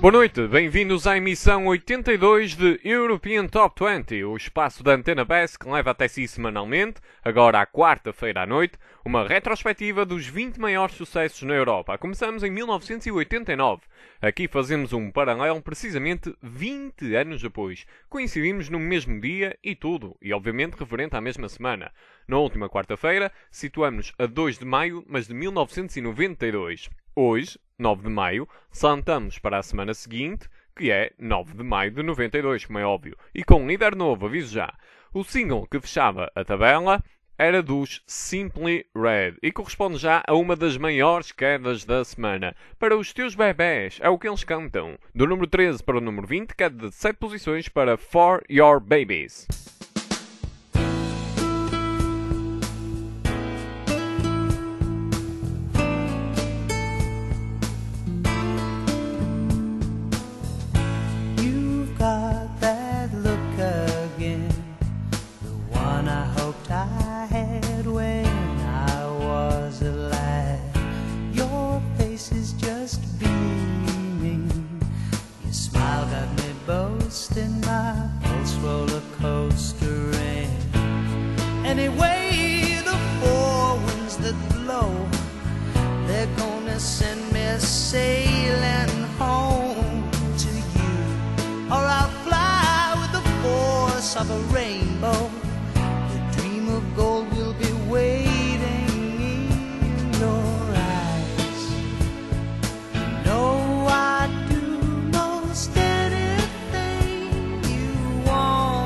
Boa noite, bem-vindos à emissão 82 de European Top 20, o espaço da Antena Bass que leva até si semanalmente, agora à quarta-feira à noite, uma retrospectiva dos 20 maiores sucessos na Europa. Começamos em 1989. Aqui fazemos um paralelo precisamente 20 anos depois. Coincidimos no mesmo dia e tudo, e obviamente referente à mesma semana. Na última quarta-feira, situamos-nos a 2 de maio, mas de 1992. Hoje, 9 de maio, saltamos para a semana seguinte, que é 9 de maio de 92, como é óbvio. E com um líder novo, aviso já. O single que fechava a tabela era dos Simply Red e corresponde já a uma das maiores quedas da semana. Para os teus bebés, é o que eles cantam. Do número 13 para o número 20, queda de 7 posições para For Your Babies. Anyway, the four winds that blow, they're gonna send me sailing home to you. Or I'll fly with the force of a rainbow. The dream of gold will be waiting in your eyes. You know I'd do most anything you want.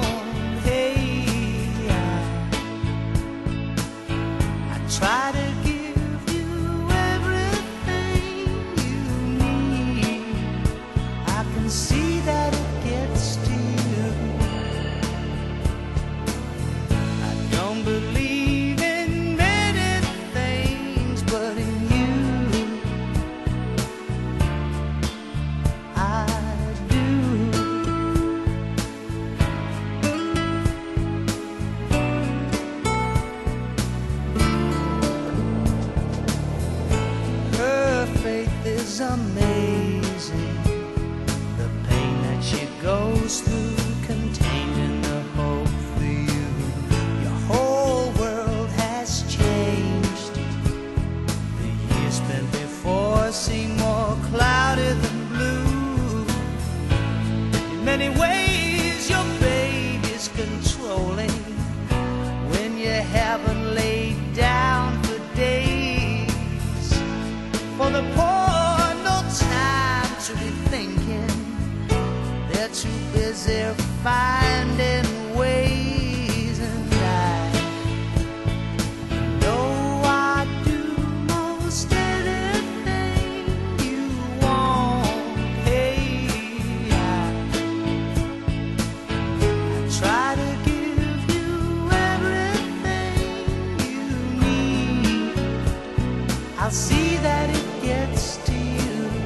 Try to give you everything you need. I can see that it gets to you. I don't believe in many things, but in you I do. Is amazing, the pain that she goes through, contained in the hope for you. Your whole world has changed. The years spent before seem more cloudy than blue. In many ways your baby's controlling when you haven't laid down for days. For the poor, to be thinking, they're too busy finding ways, and I know I'd do most anything you want. Hey, I try to give you everything you need. I'll see that it gets to you.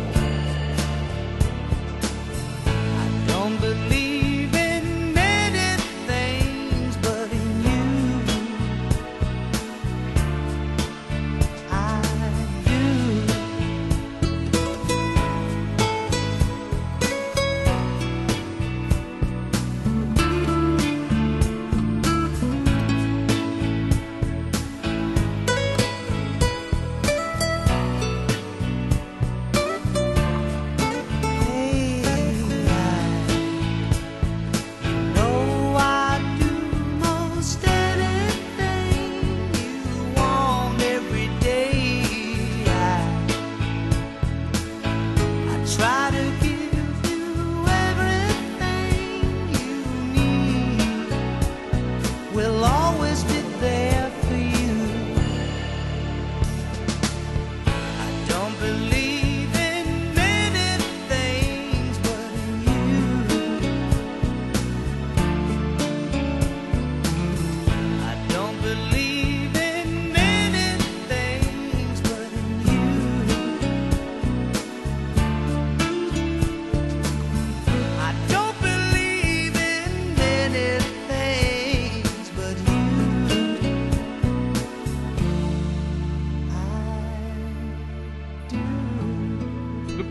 Believe in many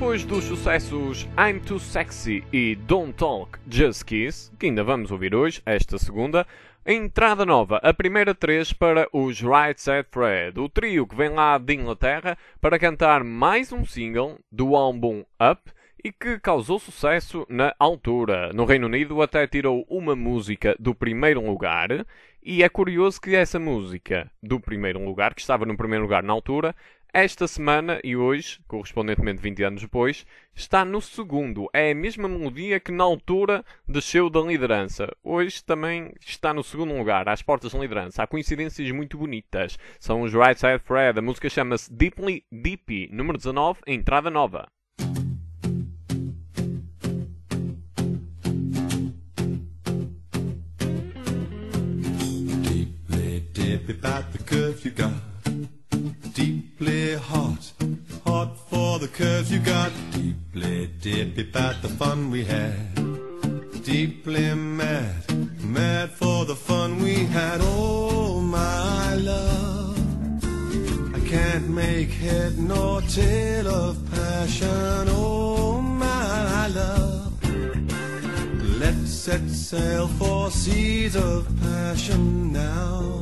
Depois dos sucessos I'm Too Sexy e Don't Talk, Just Kiss, que ainda vamos ouvir hoje, esta segunda, a entrada nova, a primeira 3 para os Right Said Fred, o trio que vem lá de Inglaterra para cantar mais um single do álbum Up e que causou sucesso na altura. No Reino Unido até tirou uma música do primeiro lugar e é curioso que essa música do primeiro lugar, que estava no primeiro lugar na altura, esta semana e hoje, correspondentemente 20 anos depois, está no segundo. É a mesma melodia que na altura desceu da liderança. Hoje também está no segundo lugar, às portas da liderança. Há coincidências muito bonitas. São os Right Said Fred. A música chama-se Deeply Deepy, número 19, a entrada nova. Deeply dippy about the curve you got. Deeply hot, hot for the curves you got. Deeply dippy about the fun we had. Deeply mad, mad for the fun we had. Oh my love, I can't make head nor tail of passion. Oh my love, let's set sail for seas of passion now.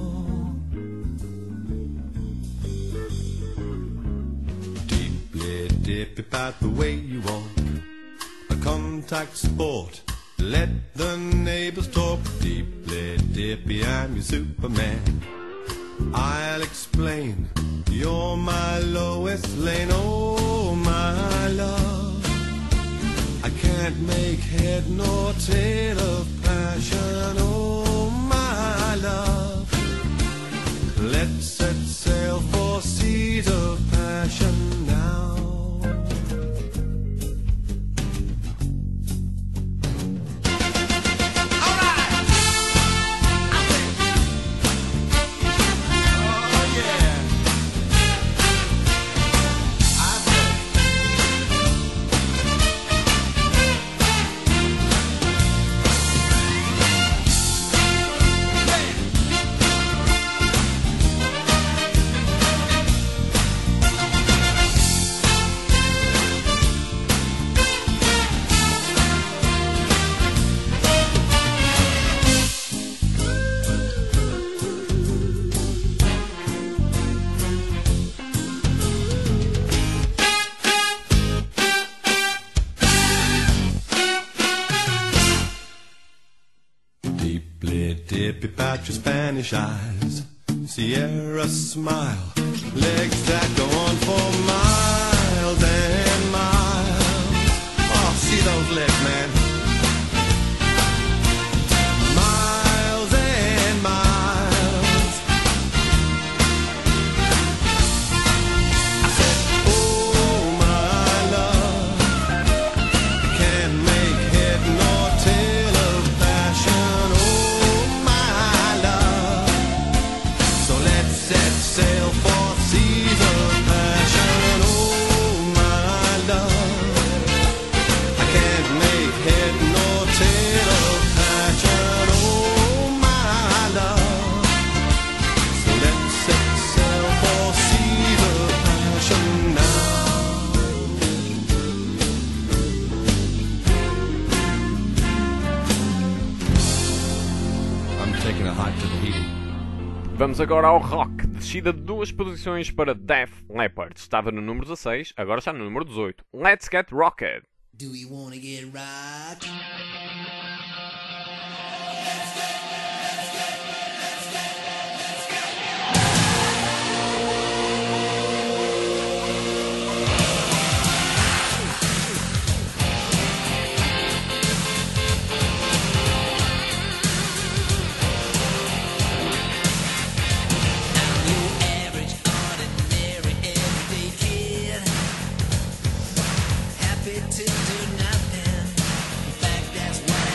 Dip about the way you walk, a contact sport. Let the neighbors talk. Deeply dippy, I'm your Superman. I'll explain, you're my Lois Lane. Oh my love, I can't make head nor tail of passion. Oh my love, let's set sail for seas of passion now. Dippy about your Spanish eyes, Sierra smile, legs that go on for miles and miles. Oh, see those legs, man. Miles and miles. I said, oh my love, I can't make head nor tail of passion. Sail for seas of passion. Oh my love, I can't make head nor tail of passion. Oh my love, so let's set sail for seas of passion now. I'm taking a hike to the heat. Vamos agora ao rock, descida de 2 posições para Def Leppard. Estava no número 16, agora está no número 18. Let's Get Rocked. Do we wanna get rocked? To do nothing. In fact, that's why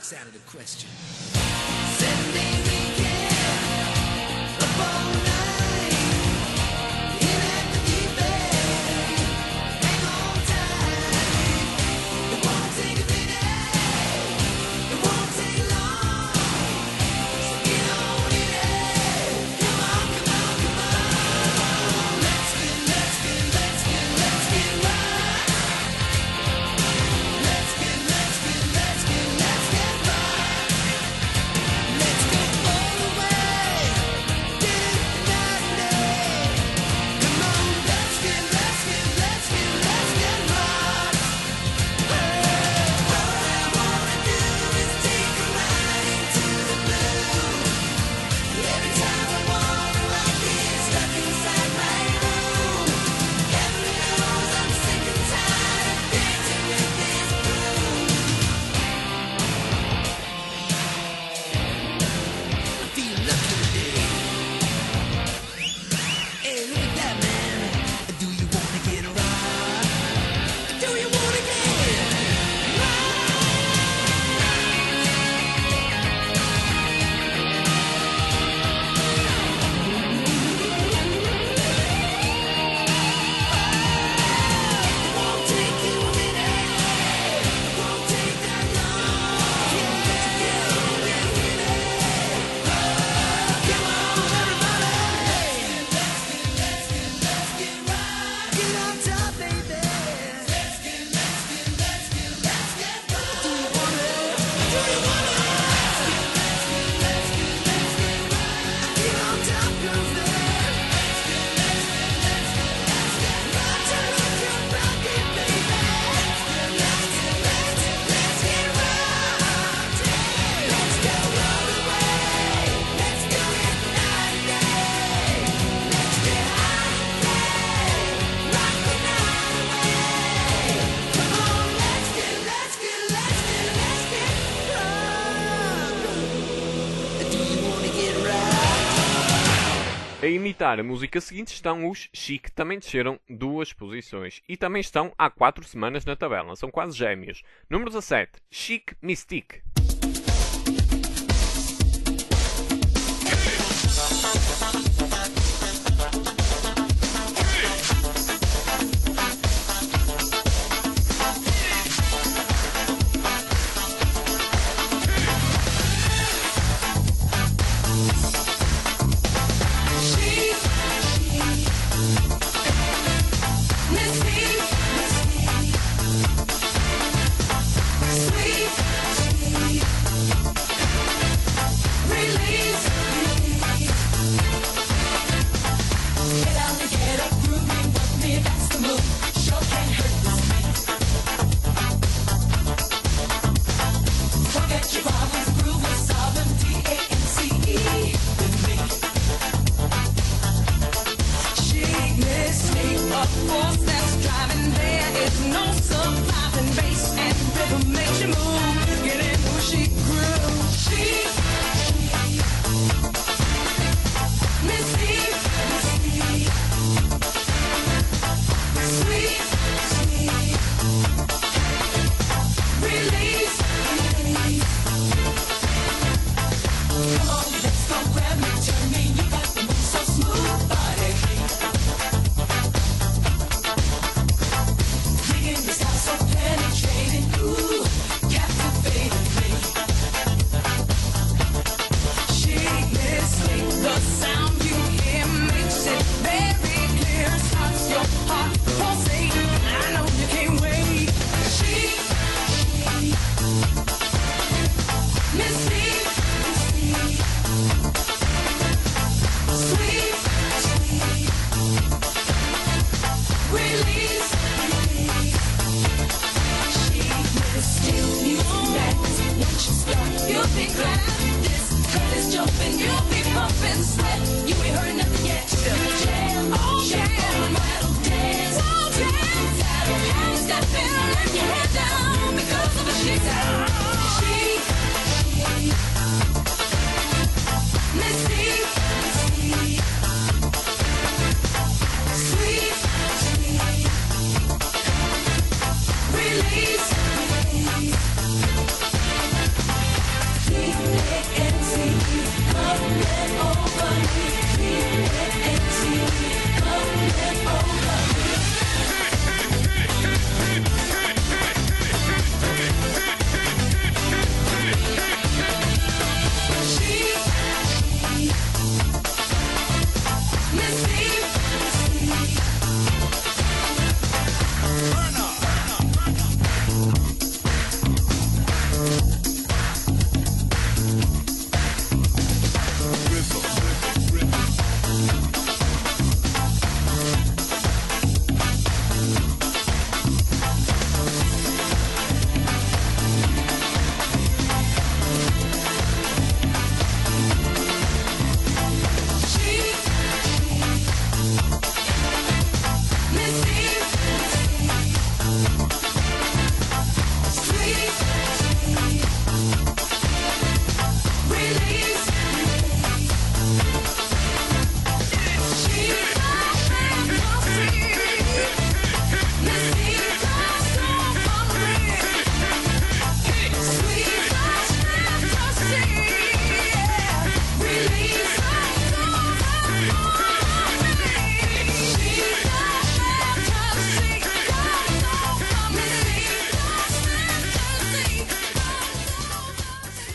sounded a question. Sunday weekend, up all night, in at the deep end, hang on tight. It won't take a minute, it won't take long, so get on in it. Come on, come on, come on. Let's get right. Let's get right. Let's go all the way, get it tonight. Come on, let's get right. All I wanna do is take a ride into the blue. Every time I wanna, I get stuck inside my room. Heaven knows I'm sick and tired of dancing with this groove. I feel lucky today. Hey, look at that, man. Do you wanna get right? Do you wanna get Won't take you a minute, won't take that long. Let's get on with it. Come on, everybody. Let's get right. Get on top, baby. Let's get right. Do you wanna? Get on top, girlfriend. Turn up your rocket, baby. Let's get right. Let's go all the way. Let's do it night and day. Let's get high, rock the night away. Come on, let's get right. Do you wanna get right? A imitar a música seguinte estão os Chic, também desceram 2 posições e também estão há 4 semanas na tabela, são quase gêmeos. Número 17, Chic Mystique.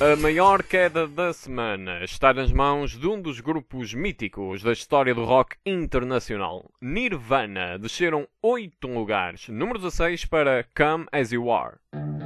A maior queda da semana está nas mãos de um dos grupos míticos da história do rock internacional. Nirvana desceram 8 lugares, número 16 para Come As You Are.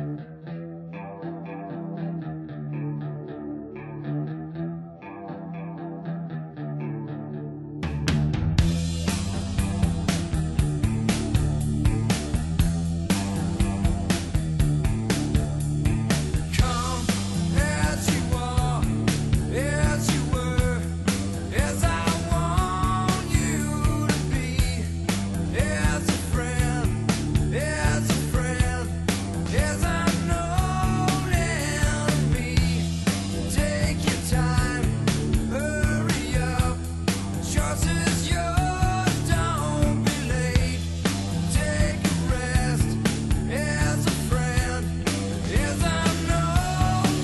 Come as you are, as you were, as I want you to be, as a friend, as I'm known and me. Take your time, hurry up. Choice is yours, don't be late. Take a rest, as a friend, as I'm known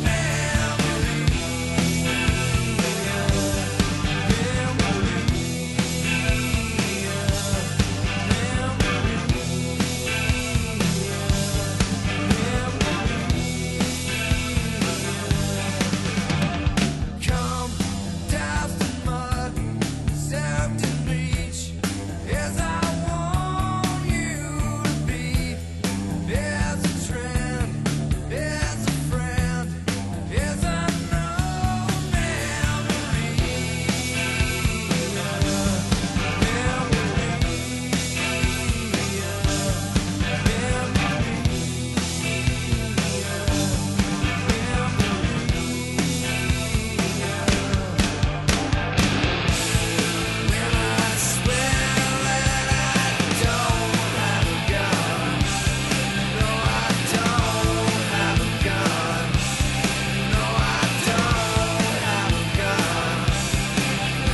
Come, dust and mud, soaked in bleach, as I want you to be, as a trend, as a friend, as I know I swear that I don't have a gun. No, I don't have a gun. No, I don't have a gun.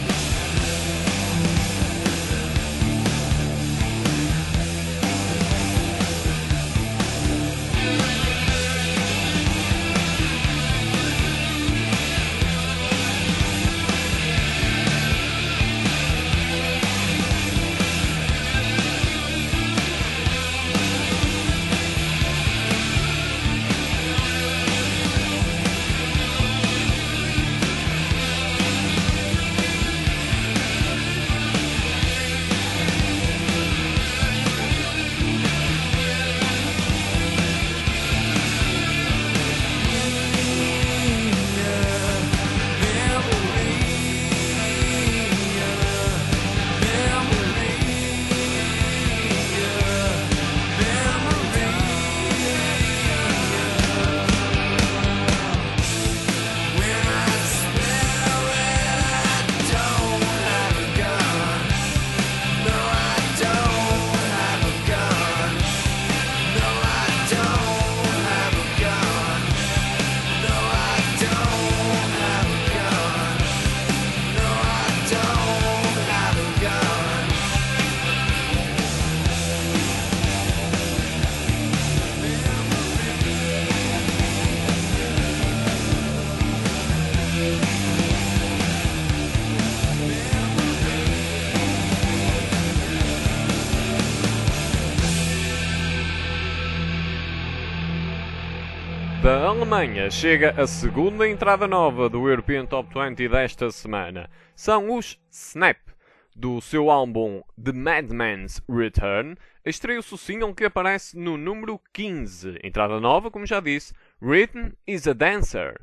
Da Alemanha chega a segunda entrada nova do European Top 20 desta semana. São os Snap. Do seu álbum The Madman's Return, estreia-se o single que aparece no número 15. Entrada nova, como já disse, Rhythm is a Dancer.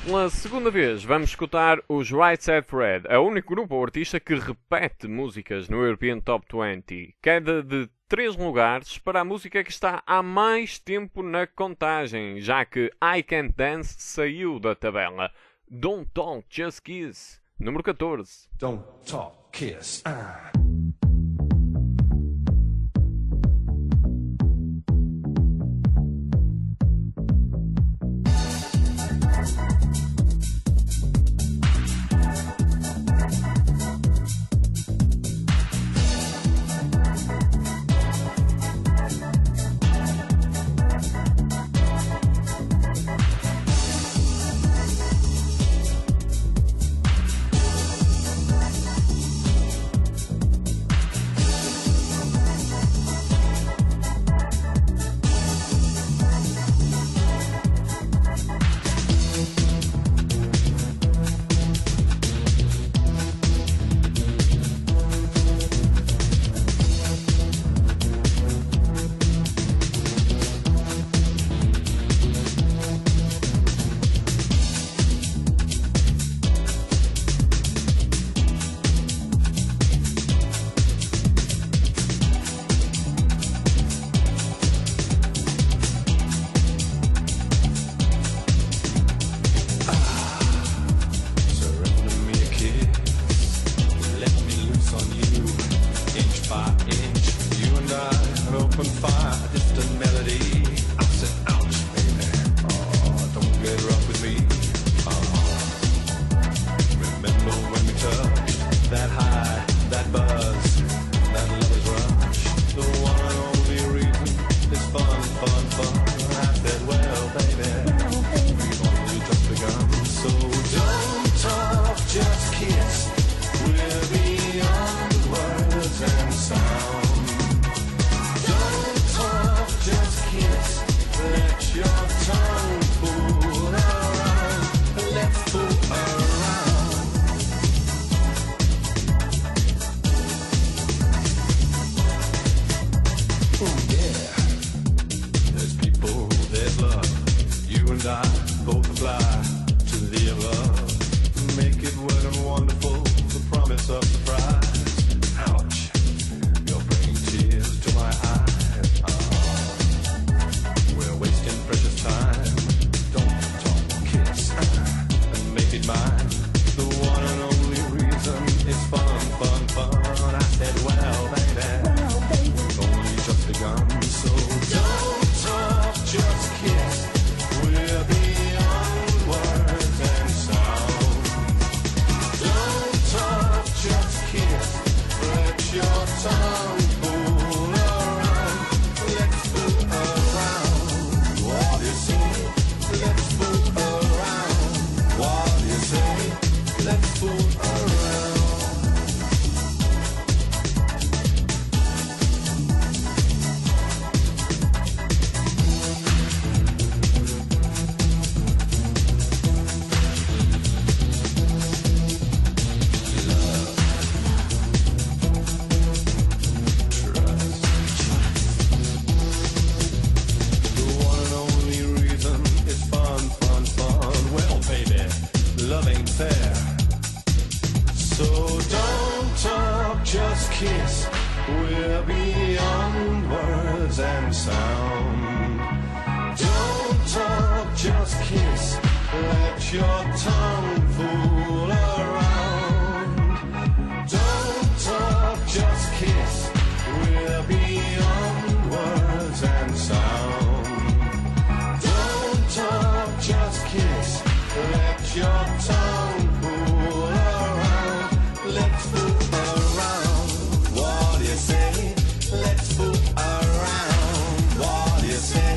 Pela segunda vez, vamos escutar os Right Said Fred, é o único grupo ou artista que repete músicas no European Top 20. Queda de 3 lugares para a música que está há mais tempo na contagem, já que I Can't Dance saiu da tabela. Don't Talk, Just Kiss, número 14. Don't talk, kiss.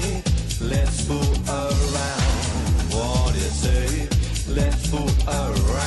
Let's fool around.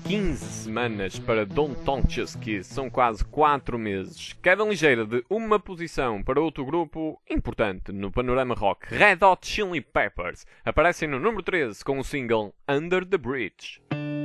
15 semanas para Don't Touch Kiss, são quase 4 meses. Queda ligeira de uma posição para outro grupo importante no panorama rock, Red Hot Chili Peppers, aparecem no número 13 com o single Under the Bridge.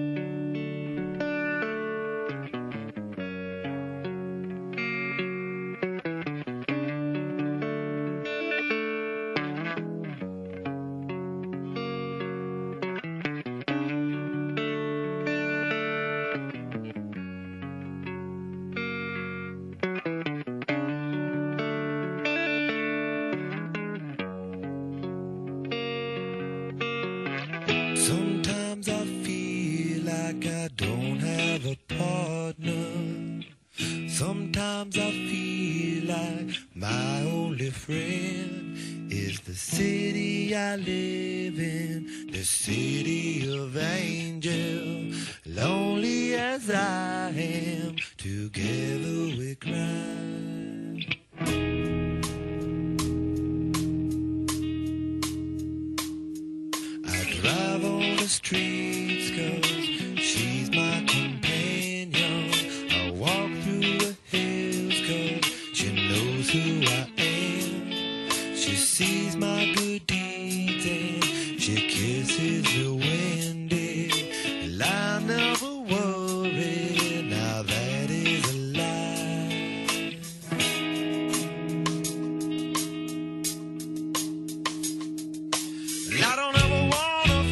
Sometimes I feel like I don't have a partner. Sometimes I feel like my only friend is the city I live in, the city of angels. Lonely as I am, together we cry. Drive on the streets 'cause she's my companion. I walk through the hills 'cause she knows who I am. She sees my good deeds and she kisses the windy. And I never worry, now that is a lie. And I don't ever want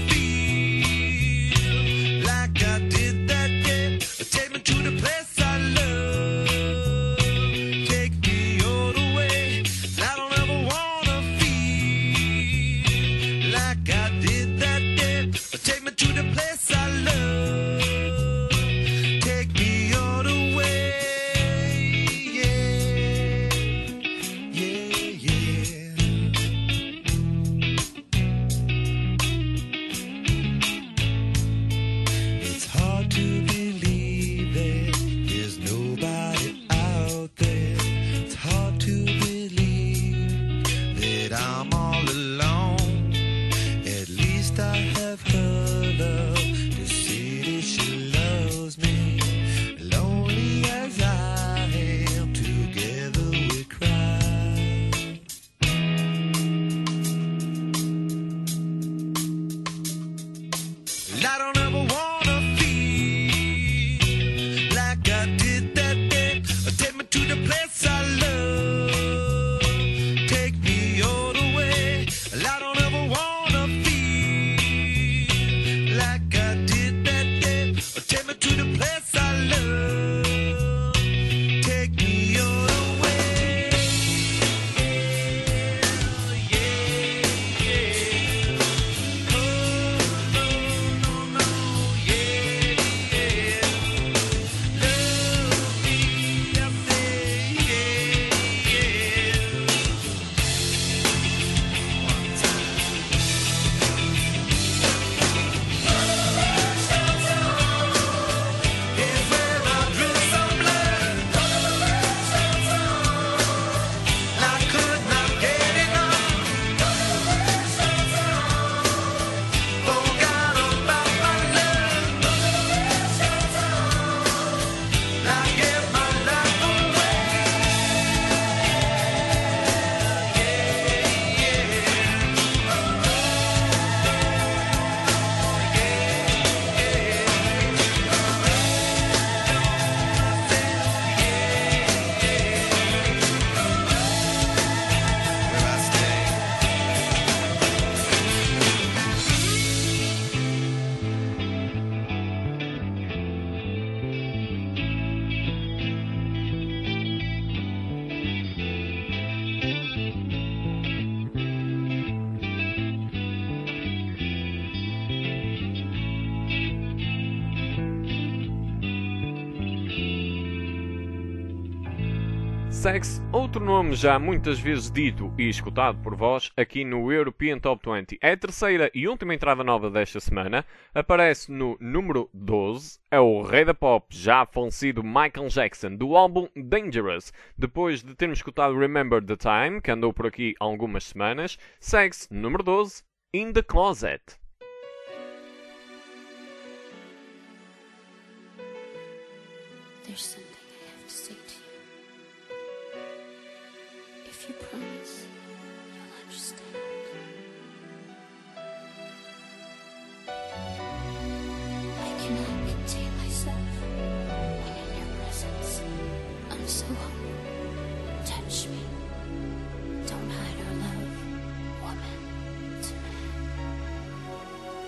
Segue-se outro nome já muitas vezes dito e escutado por vós aqui no European Top 20. É a terceira e última entrada nova desta semana. Aparece no número 12. É o rei da pop, já falecido Michael Jackson, do álbum Dangerous. Depois de termos escutado Remember the Time, que andou por aqui há algumas semanas, segue-se número 12, In the Closet. There's something I have to say to you. If you promise, you'll understand. I cannot contain myself when in your presence. I'm so hungry. Touch me. Don't hide our love, woman to man.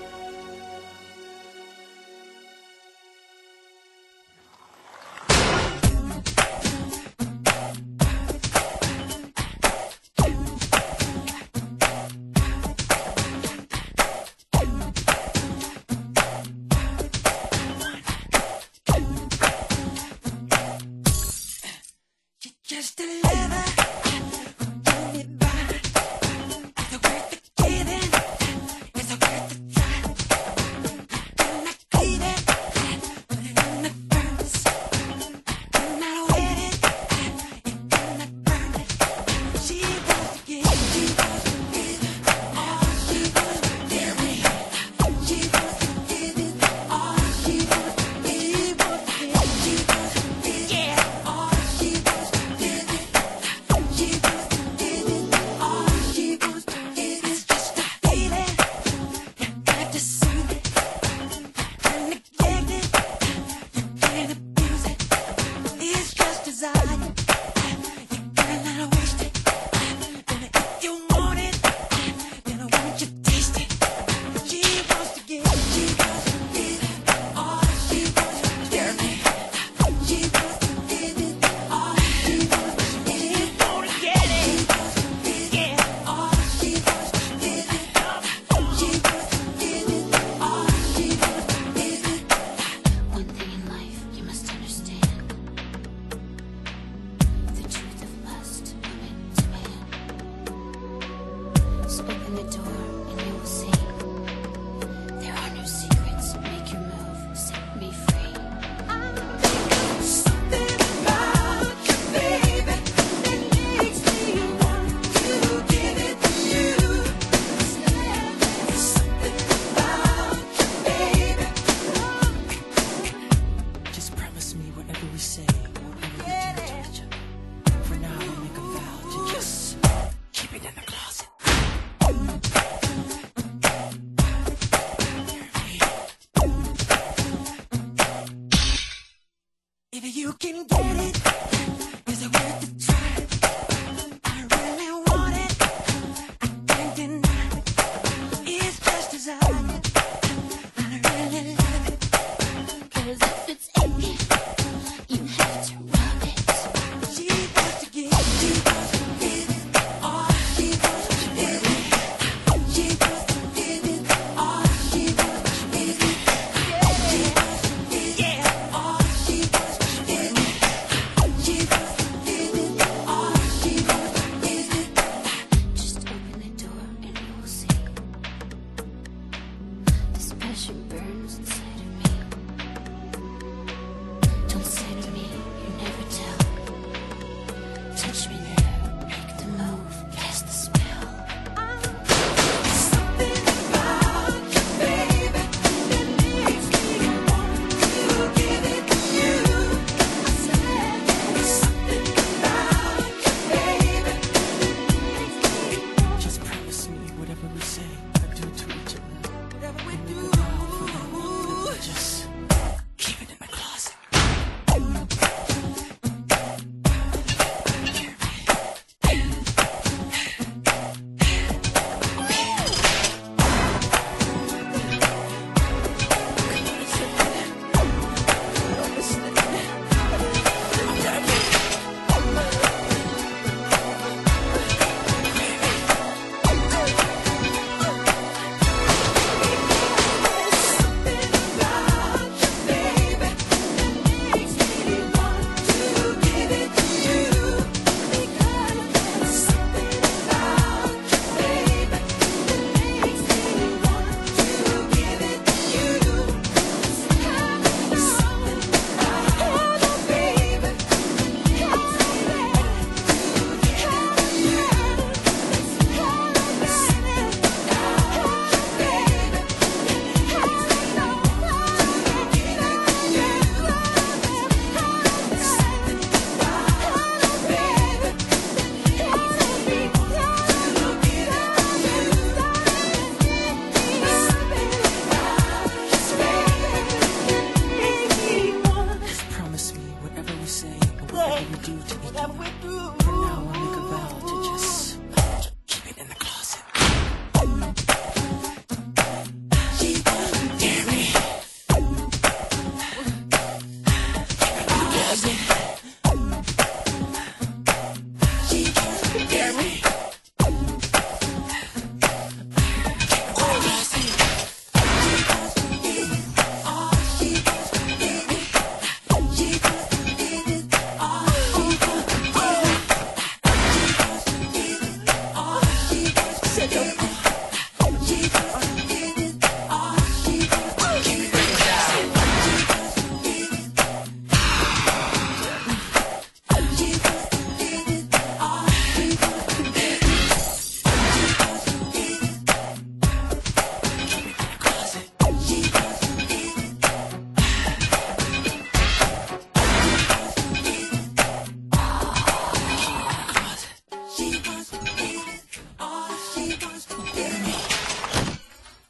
Just a lover, do me by. Is it worth the giving? Is it worth the try? I'm not pleading, put it in the furnace. I'm not waiting, I'm not burning. She wants to give, she wants to give it all. She wants to give me. She wants to give it all. She wants to give, wants to give. She wants to give it all. She wants to give it. She wants to give it all. She wants to give it. It's just a feeling. You got to soothe it. Don't neglect it. You can't abuse it. It's just desire. You gotta let her waste it. And if you want it, then I want you to taste it. She wants to give. She wants to give it all. She wants to give me. She wants to give it all. She wants to give it. Wanna get it? Yeah. All she wants to give it. She wants to give it all. She wants to give it. One thing in life you must understand. The truth of lust, woman to man. So open the door and you will see. There are no secrets. Make your move. Set me free. Something about you, baby, that makes me want to give it to you. Something about you, baby. Just promise me whatever we say, whatever we do to each other. For now, we make a vow to just keep it in the closet. If you can get it, is it worth the try? I really want it. I can't deny. It's just desire. I really love it. 'Cause if it's aching, you have to rub it. She wants to give. She wants to give it all. She wants to give it. She wants to give it all. She wants to give it. She wants to give it all. She wants to give it. She wants to give it all. She wants to give it. Just open the door and you will see. This passion burns inside of me. Don't say to me, you never tell. Touch me there, make the move, cast the spell. Something about you, baby, that makes me want to give it to you. I said something about you, baby. Just promise me whatever we say, or do to each other. Whatever we We do, make a vow for that one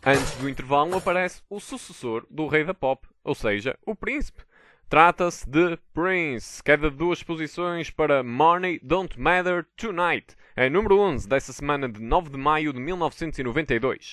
Antes do intervalo aparece o sucessor do rei da pop, ou seja, o príncipe. Trata-se de Prince, queda de 2 posições para Money Don't Matter Tonight. É número 11 dessa semana de 9 de maio de 1992.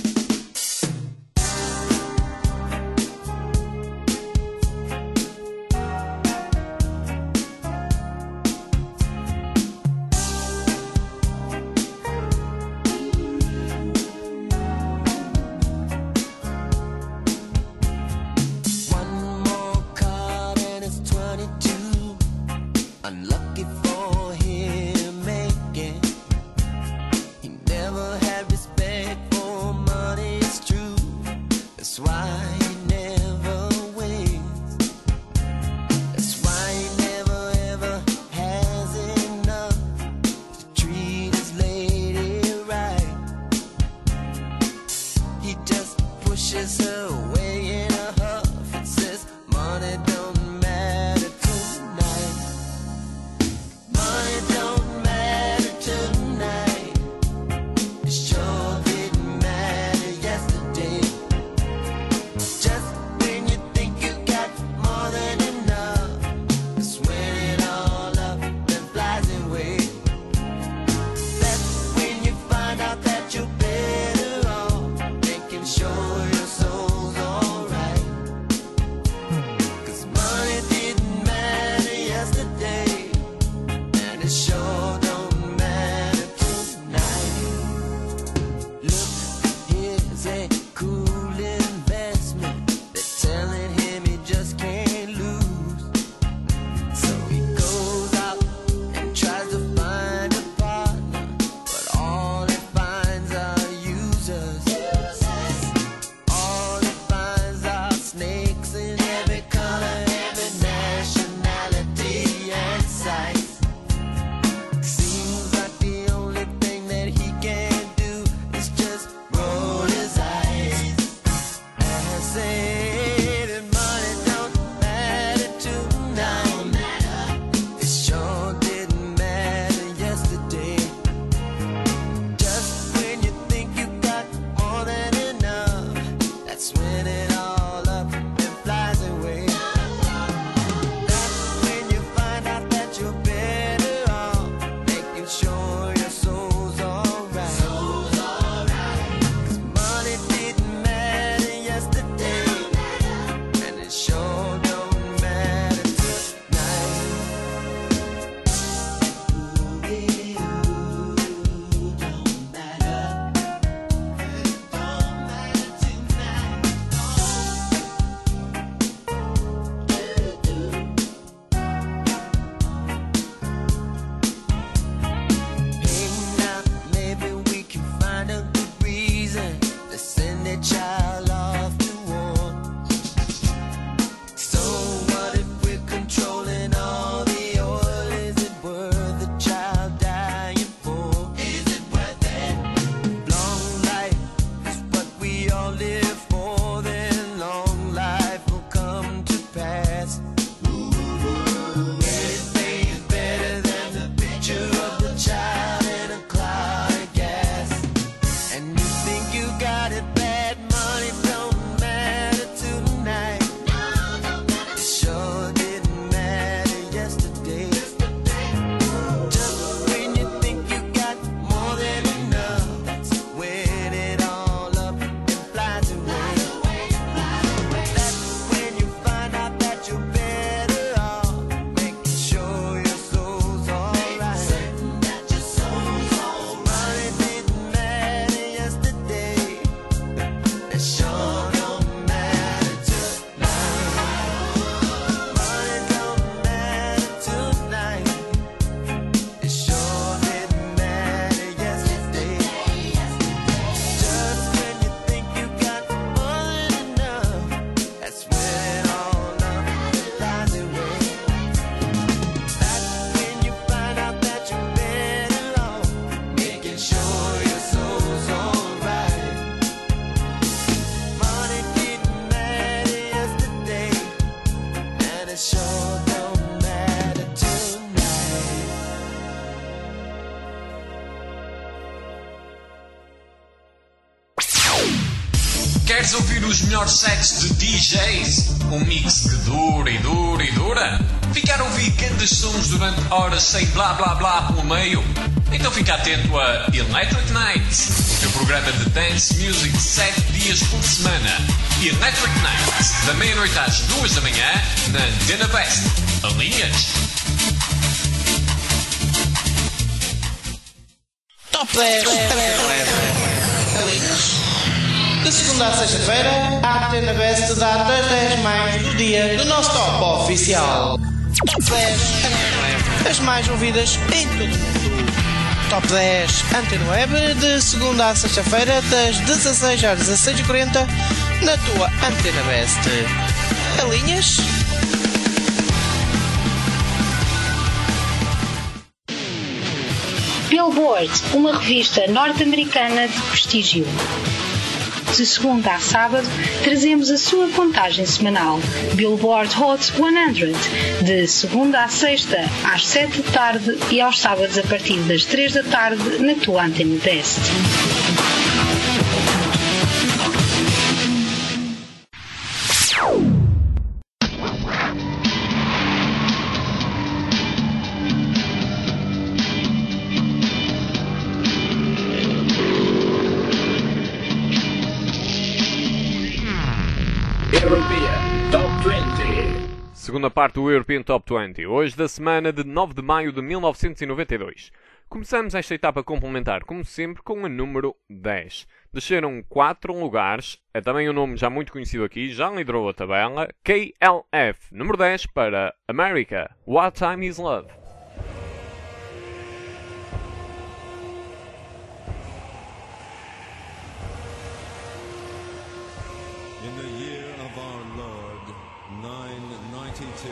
One more card and it's 22. Unlucky for him again. He never had respect for money, it's true. That's why he never wins. That's why he never ever has enough to treat his lady right. He just pushes her away in a huff and says, money don't matter tonight. Money don't matter tonight. It sure didn't matter yesterday. Just when you think you got more than enough, that's when it all up and flies away. That's when you find out that you're better off making sure your soul's alright. 'Cause money didn't matter yesterday, and it sure don't matter tonight. Look, here's a cool investment. They're telling him he just can't lose. So he goes out and tries to find a partner, but all he finds are users. All he finds are snakes in every color, every nationality and size. Seems like the only thing that he can do is just roll his eyes and say that money don't matter tonight. It sure didn't matter yesterday. Just when you think you got more than enough, that's when it all up and flies away. That's when you find out that you're better off making sure your soul's alright. 'Cause money didn't matter yesterday, and it sure don't matter tonight. Don't matter. It don't matter tonight. Hey, now maybe we can find a good reason to send a child off to war. So what if we're controlling all the oil? Is it worth a child dying for? Is it worth it? Long life is what we all live for. Then long life will come to pass. Anything's better than the picture of the child in a cloud of gas. And you think you got it bad, money don't matter tonight. It sure didn't matter yesterday. Just when you think you got more than enough, that's when it all up and flies away. That's when you find out that you're better off making sure your soul's alright. Money didn't matter yesterday. It sure don't matter tonight. Money don't matter tonight. It sure didn't matter yesterday. Just when you think you got more than enough, that's when it all up and flies away. That's when you find out that you're better off making sure your soul's alright. Money os melhores sets de DJs? Um mix que dura e dura e dura? Ficar a ouvir grandes sons durante horas sem blá blá blá pelo meio? Então fica atento a Electric Nights, o teu programa de dance music 7 dias por semana. Electric Nights, da meia-noite às 2 da manhã, na Antena Best. Alinhas? Top 10 de segunda a sexta-feira, a Antena Best dá as 10 mais do dia do nosso top oficial. Top 10 as mais ouvidas em todo o mundo. Top 10 Antena Web, de segunda a sexta-feira, das 16 às 16h40, na tua Antena Best. Alinhas? Billboard, uma revista norte-americana de prestígio. De segunda a sábado, trazemos a sua contagem semanal. Billboard Hot 100, de segunda a sexta, às 7 da tarde e aos sábados a partir das 3 da tarde, na tua Antena Best. Segunda parte do European Top 20, hoje da semana de 9 de maio de 1992. Começamos esta etapa complementar, como sempre, com a número 10. Desceram 4 lugares, é também um nome já muito conhecido aqui, já liderou a tabela, KLF, número 10 para America, What Time Is Love. In the year of our Lord, 992.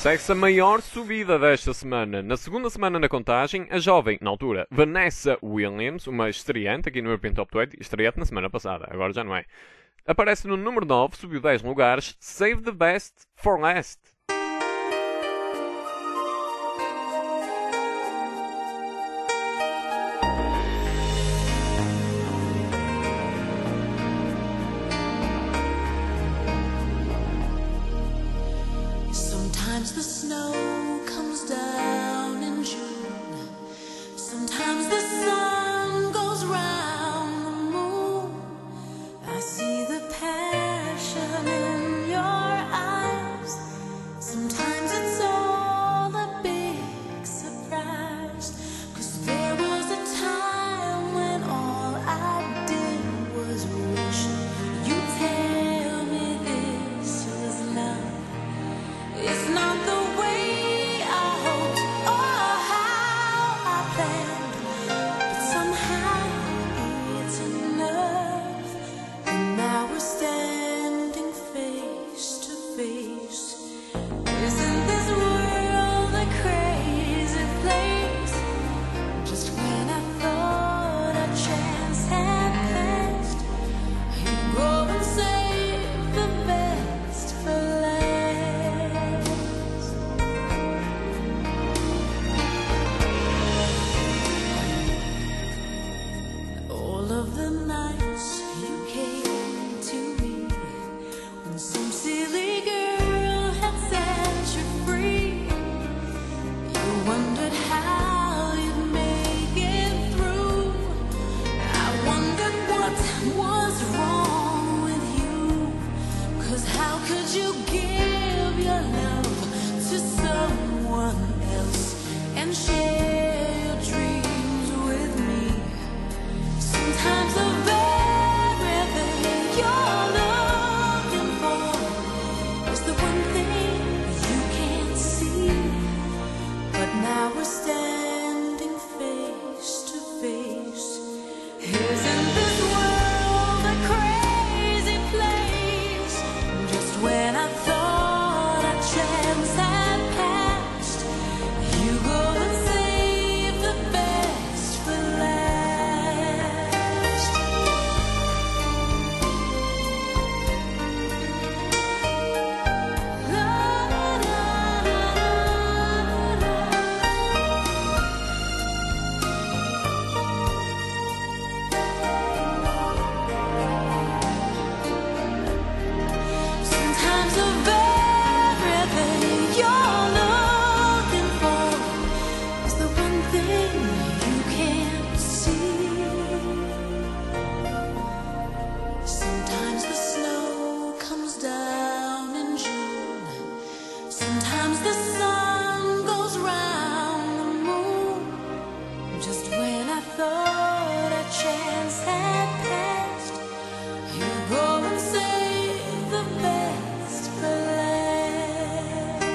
consegue-se a maior subida desta semana. Na segunda semana na contagem, a jovem, na altura, Vanessa Williams, uma estreante aqui no European Top 20, estreante na semana passada, agora já não é, aparece no número 9, subiu 10 lugares, Save the Best for Last. Sometimes the snow comes down in June. Sometimes the sun goes round the moon. I see the passion in your eyes. Sometimes it's all a big surprise. 'Cause there was a time when all I did was wish you'd tell me this was love. It's not the way I hoped or how I planned, but somehow it's enough. And now we're standing face to face. Isn't this world a crazy place? Just when I thought our chance had passed, you go and save the best for last. All of the nights you came to me, when some silly girl had set you free, you wondered how you'd make it through. I wondered what was wrong with you. 'Cause how could you give your love to someone else and share your dreams with me? Sometimes the very thing you're looking for is the one thing you can't see. But now we're standing face to face. Isn't this world a crazy place? Just when I thought our chance had passed, you go and save the best for last. La, la, la, la, la, la. Sometimes the very thing you're looking for is the one thing you can't see. Sometimes the snow comes down in June. Sometimes the sun goes round the moon. Just when I thought our chance had passed, you go and save the best for last.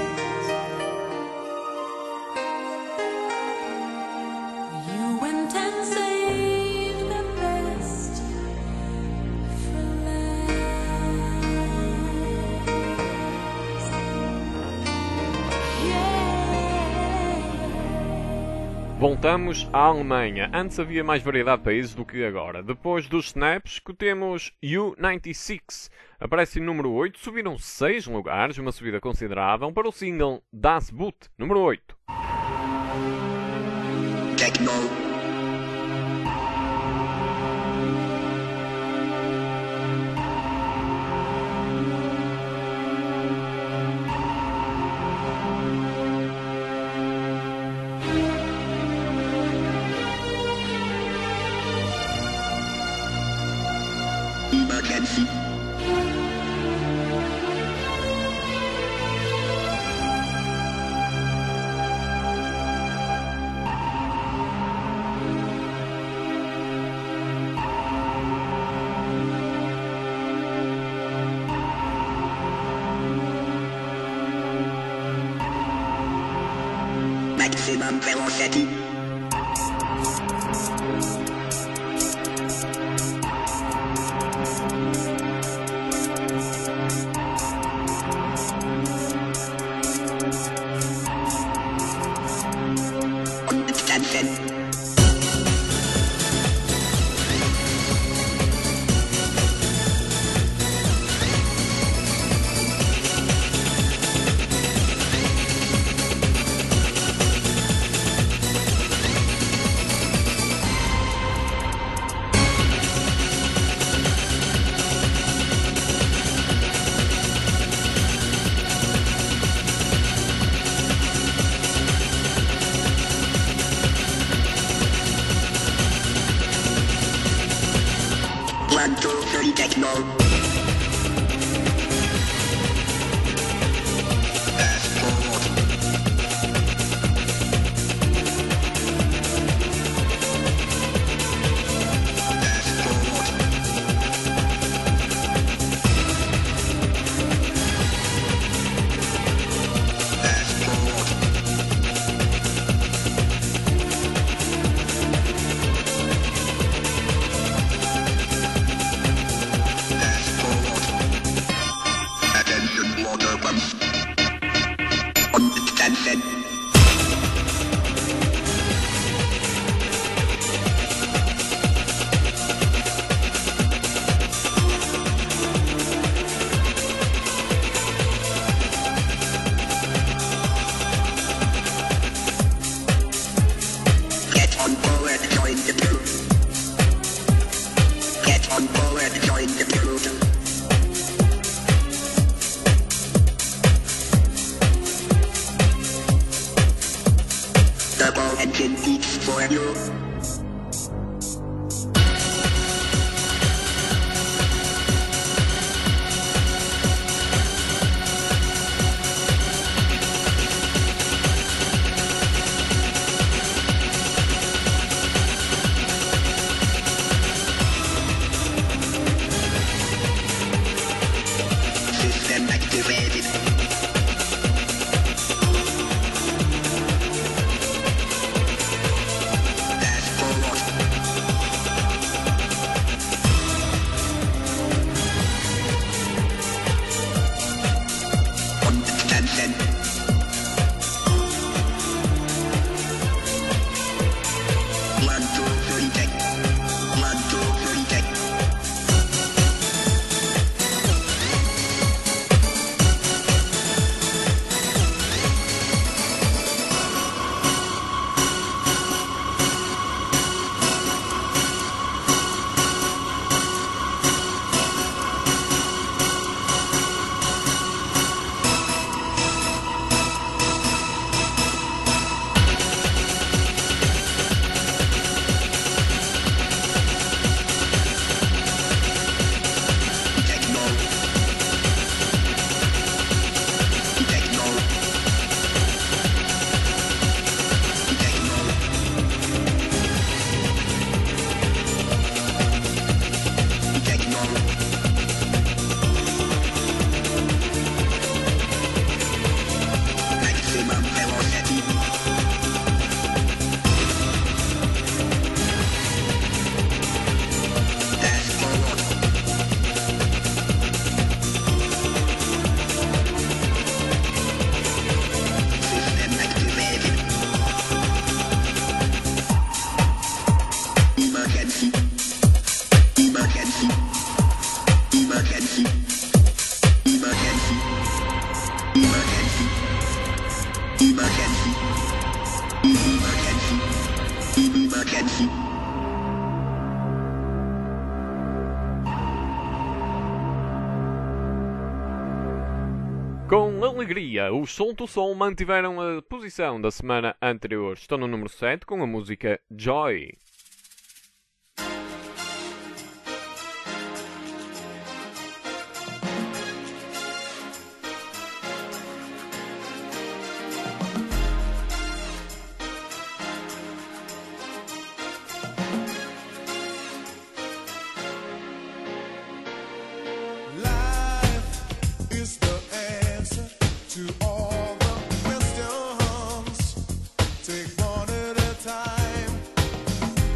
You went and saved the best for last. Yeah. Voltamos à Alemanha. Antes havia mais variedade de países do que agora. Depois dos snaps, escutemos U96. Aparece em número 8, subiram 6 lugares, uma subida considerável para o single Das Boot, número 8. Maximum velocity. Com alegria, os Som to Som mantiveram a posição da semana anterior. Estão no número 7 com a música Joy. Life is the answer to all the questions. Take one at a time.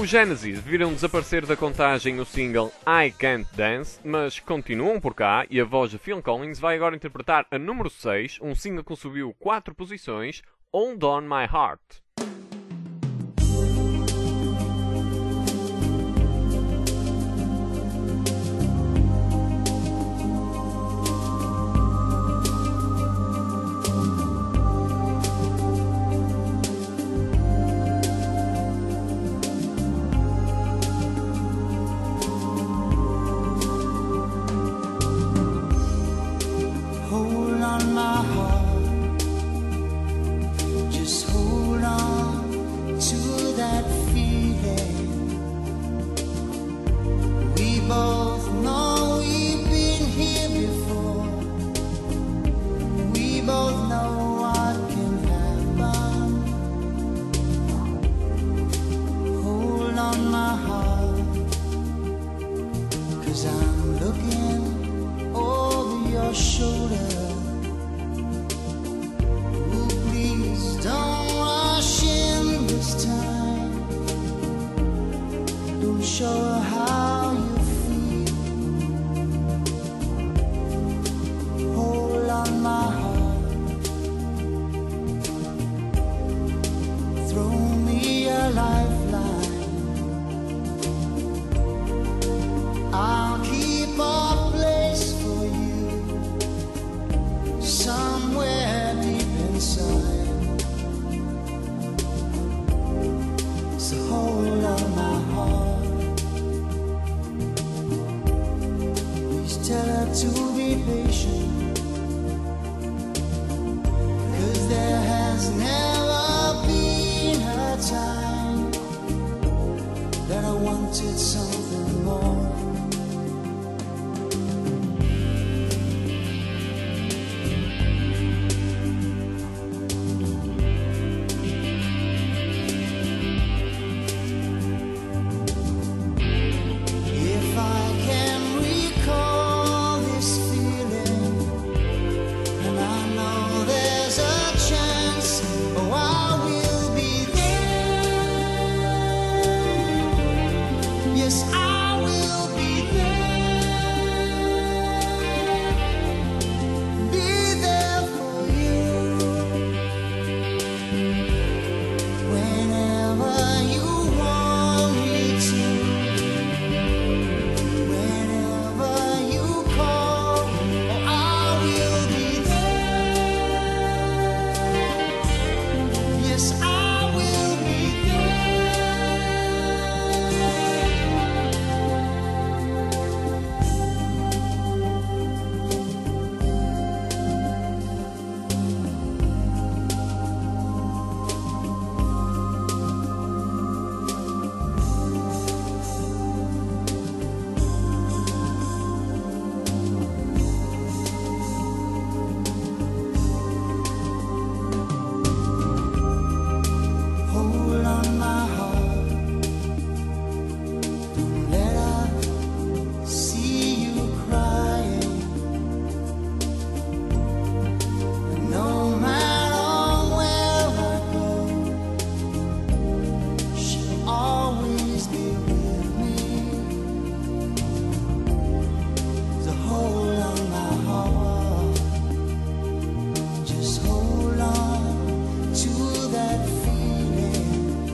Os Genesis viram desaparecer da contagem o single I Can't Dance, mas continuam por cá e a voz de Phil Collins vai agora interpretar a número 6, um single que subiu 4 posições, Hold On My Heart. Hold on my heart, just hold on to that feeling. We both know we've been here before. We both know what can happen. Hold on my heart, 'cause I'm looking over your shoulder. Ooh, please don't rush in this time. Don't show her how you feel. Hold on my heart. Throw me a lifeline. I'll keep a place for you somewhere deep inside. So hold on my heart. Please tell her to be patient, 'cause there has never been a time that I wanted something more. If I can recall this feeling, and I know there's a chance, oh, I will be there. Yes, I will be there for you. Whenever you want me to. Whenever you call, oh, I will be there. Yes, I will be Hold on my heart. Don't let her see you crying. And no matter where I go, she'll always be with me. So hold on my heart. Just hold on to that feeling.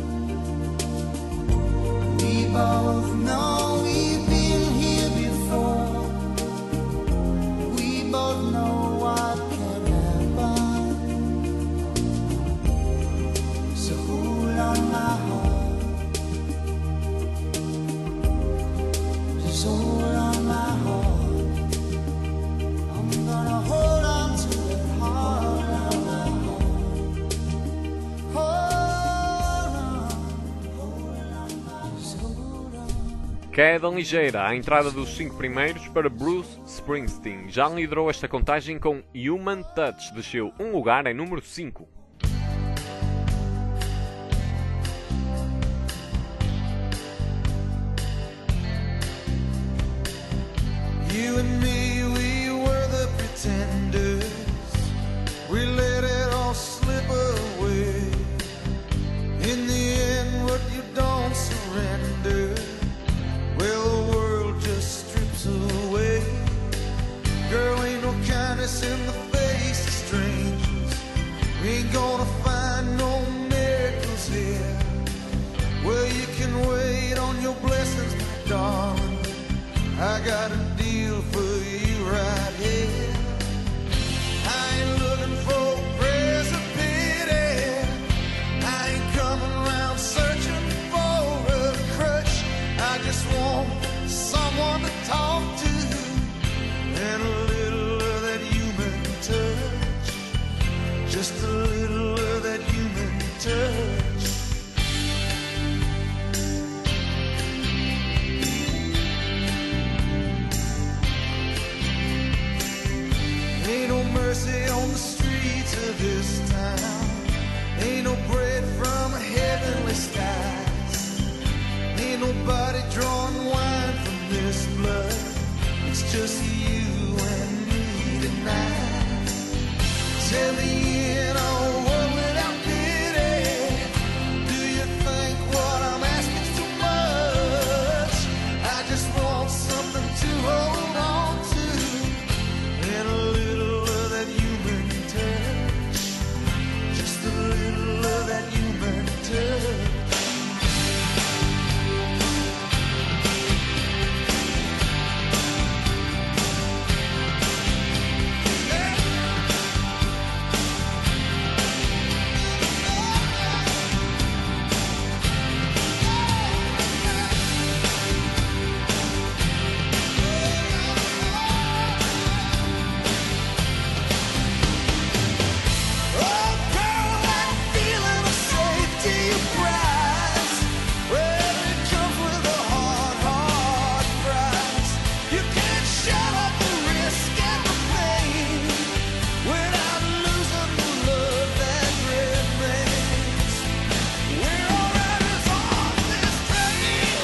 We both know we've been here before. We both know what can happen. So hold on my heart. Just hold on my heart. I'm gonna hold on to it hard. Hold on, just hold on. Queda ligeira à entrada dos 5 primeiros para Bruce Springsteen. Já liderou esta contagem com Human Touch, desceu um lugar em número 5. You and me, we were the pretenders. We let it all slip away. In the end, what you don't surrender kindness in the face of strangers. We ain't gonna find no miracles here. Well, you can wait on your blessings, my darling. I got a deal for you right here. I ain't looking for prayers of pity. I ain't coming around searching for a crutch. I just want someone to talk to and a little of that human touch. Just a little of that human touch. Ain't no mercy on the streets of this town. Ain't no bread from heavenly skies. Ain't nobody drawing wine from this blood. It's just you and me tonight. Tell me in a world without pity, do you think what I'm asking too much? I just want something to hold on to and a little of that human touch. Just a little of that human touch. Oh, girl, that feeling of safety you prize. Well, it comes with a hard, hard price. You can't shut up the risk and the pain without losing the love that remains. We're all riders on this train.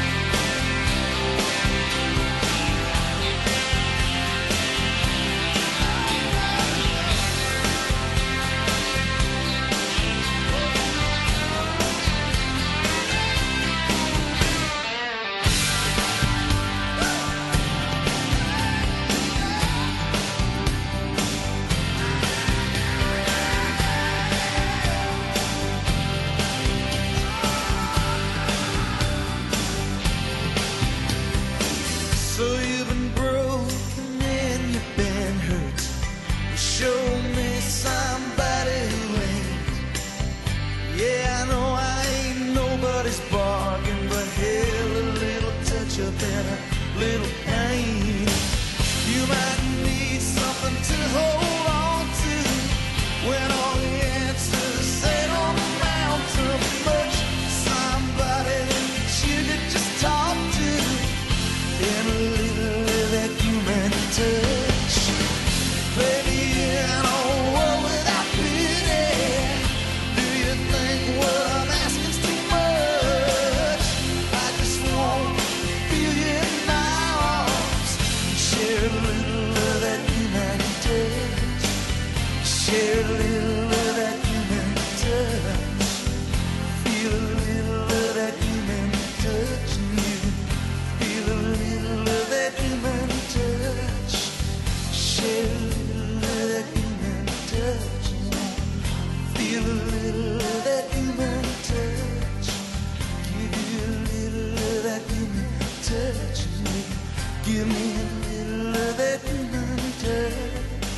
So you've been broken and you've been hurt. You show me somebody who ain't. Yeah, I know I ain't nobody's bargain, but hell, a little touch up and a little pain. You might need something to hold on to when all the answers ain't on the mountain. But somebody that you could just talk to and a little of that human touch. Baby, in a world without pity, do you think what I'm asking's too much? I just want to feel you in my arms and share a little of that human touch. Share a little of that human touch. Feel a little of that human touch in you. Feel a little of that human touch. Share a little of that human touch. Feel a little of that human touch. Give you a little of that human touch. Give me a little of that human touch.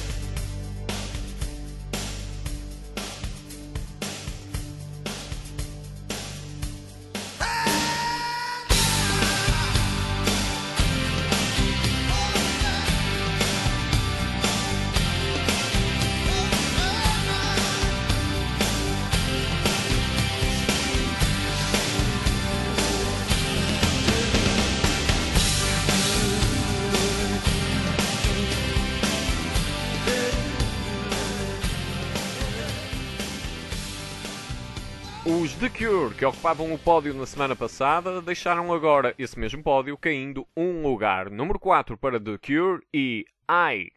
Os The Cure, que ocupavam o pódio na semana passada, deixaram agora esse mesmo pódio caindo um lugar. Número 4 para The Cure e I.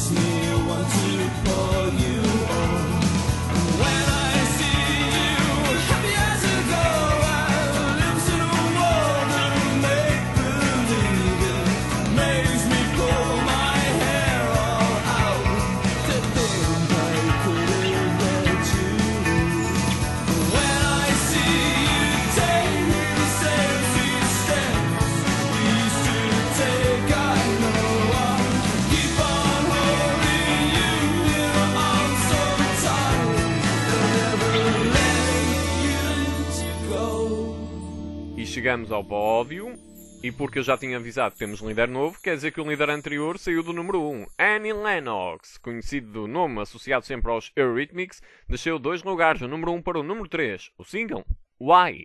makes me want to pour you on. When I see you happy as a girl, I live in a world of make believe. It makes me pull my hair all out to think I could have let you leave. When I see you take the selfie steps we used to take, I know I'll keep on holding you in my arms so tight, never letting you go. E chegamos ao pódio. E porque eu já tinha avisado que temos um líder novo, quer dizer que o líder anterior saiu do número 1. Annie Lennox, conhecido do nome associado sempre aos Eurythmics, desceu 2 lugares, do número 1 para o número 3. O single, Why?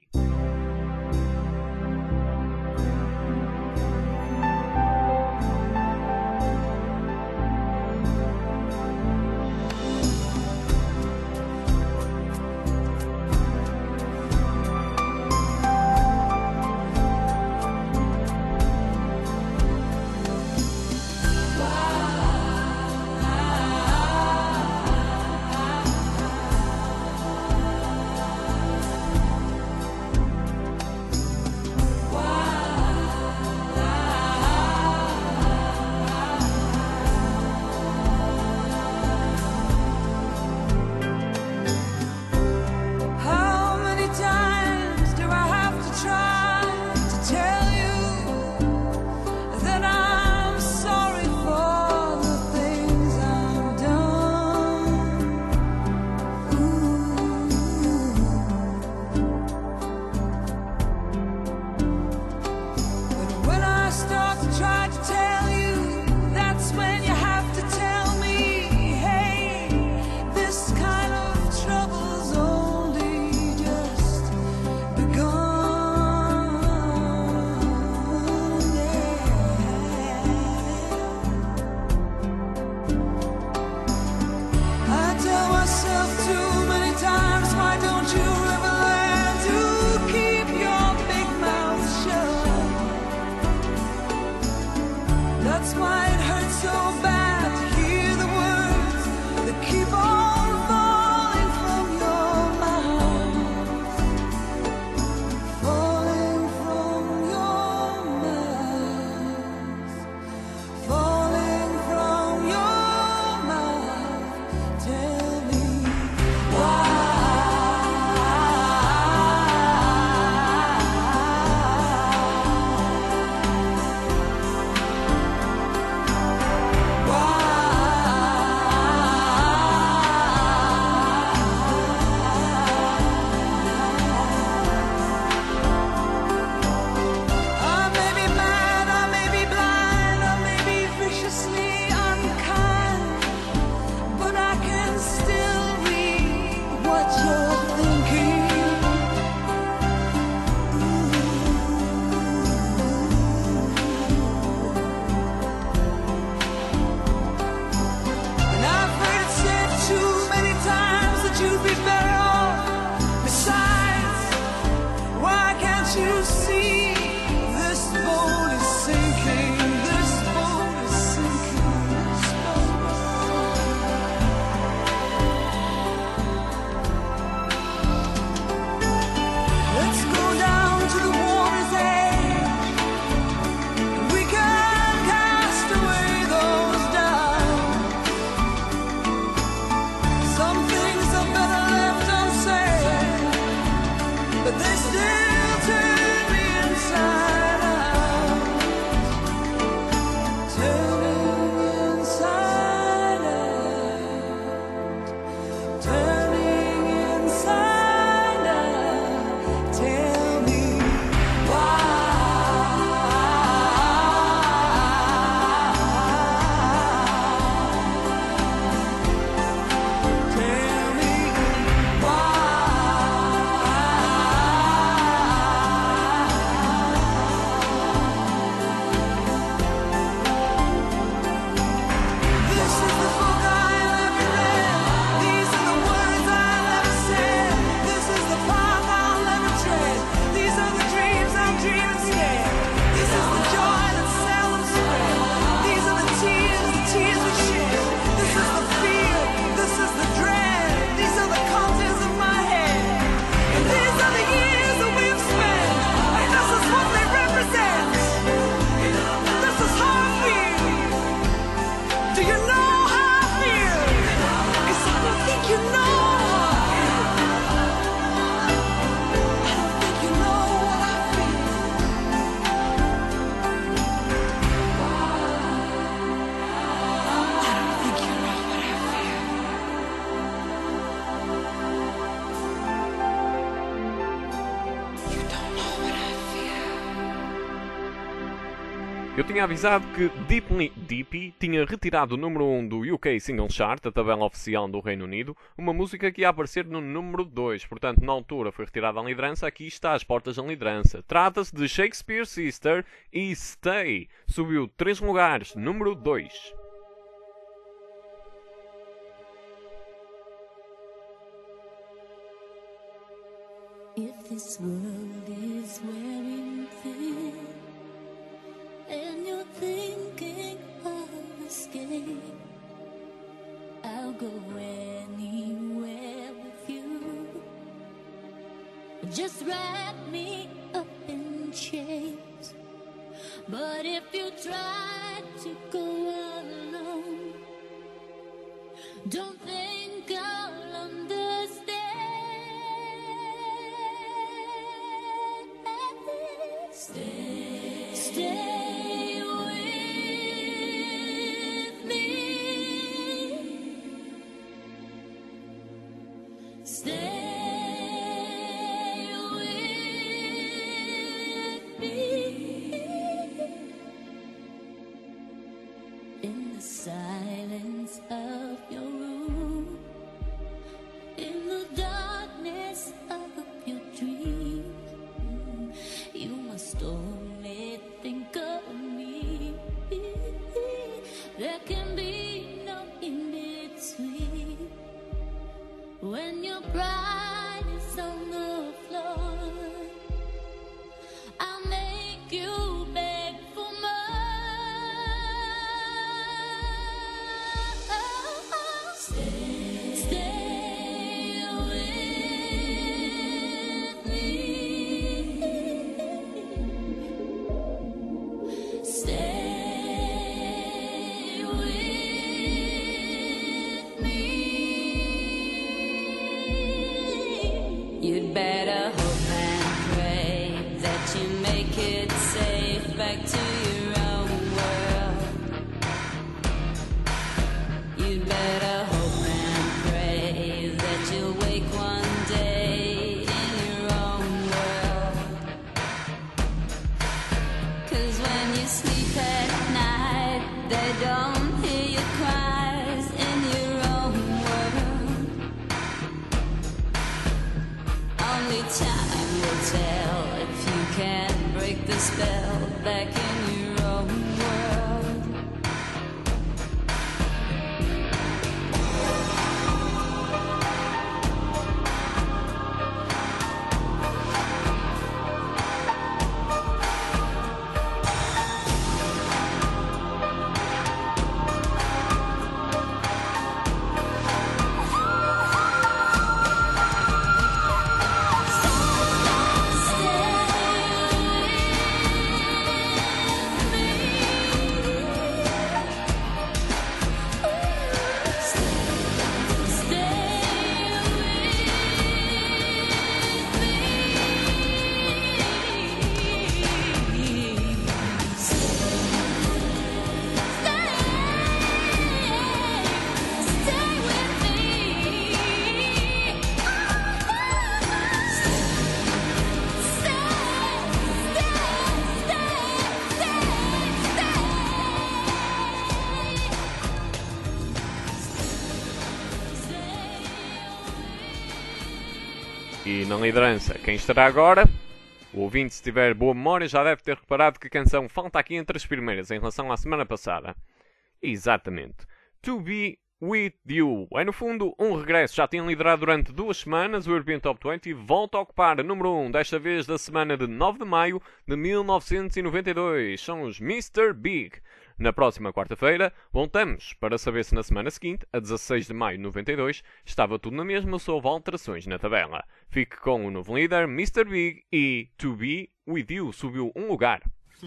Eu tinha avisado que Deepy tinha retirado o número 1 do UK Single Chart, a tabela oficial do Reino Unido, uma música que ia aparecer no número 2, portanto na altura foi retirada a liderança, aqui está às portas da liderança. Trata-se de Shakespeare Sister e Stay, subiu 3 lugares, número 2. If this world is wearing thin and you're thinking of escape, I'll go anywhere with you. Just wrap me up in chains. But if you try to go alone, don't think I'll understand. Stay with me. Stay with me. In the silence of your room, in the darkness of your dream, you must only think of me. There can be no in between. When your pride is on the floor, I'll make you beg for more. Stay with me. Stay with me. You'd better hope and pray that you make it safe back to your own world. You'd better hope and pray that you'll wake one day in your own world. 'Cause when you sleep at night, they don't hear your cries in your own world. Only time will tell if you can break the spell back in your own world. E na liderança, quem estará agora? O ouvinte, se tiver boa memória, já deve ter reparado que a canção falta aqui entre as primeiras em relação à semana passada. Exatamente. To Be With You. É no fundo um regresso. Já tinham liderado durante 2 semanas o European Top 20 e volta a ocupar a número 1, desta vez da semana de 9 de maio de 1992. São os Mr. Big. Na próxima quarta-feira, voltamos para saber se na semana seguinte, a 16 de maio de 92, estava tudo na mesma ou se houve alterações na tabela. Fique com o novo líder, Mr. Big, e To Be With You subiu um lugar.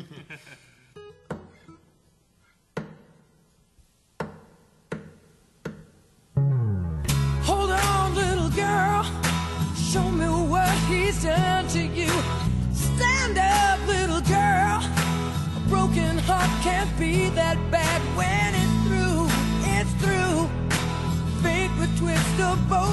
Hold on, little girl. Show me what he's done to you. Stand up, little girl. A broken heart can't be that bad when it's through. It's through. Fate would twist the boat.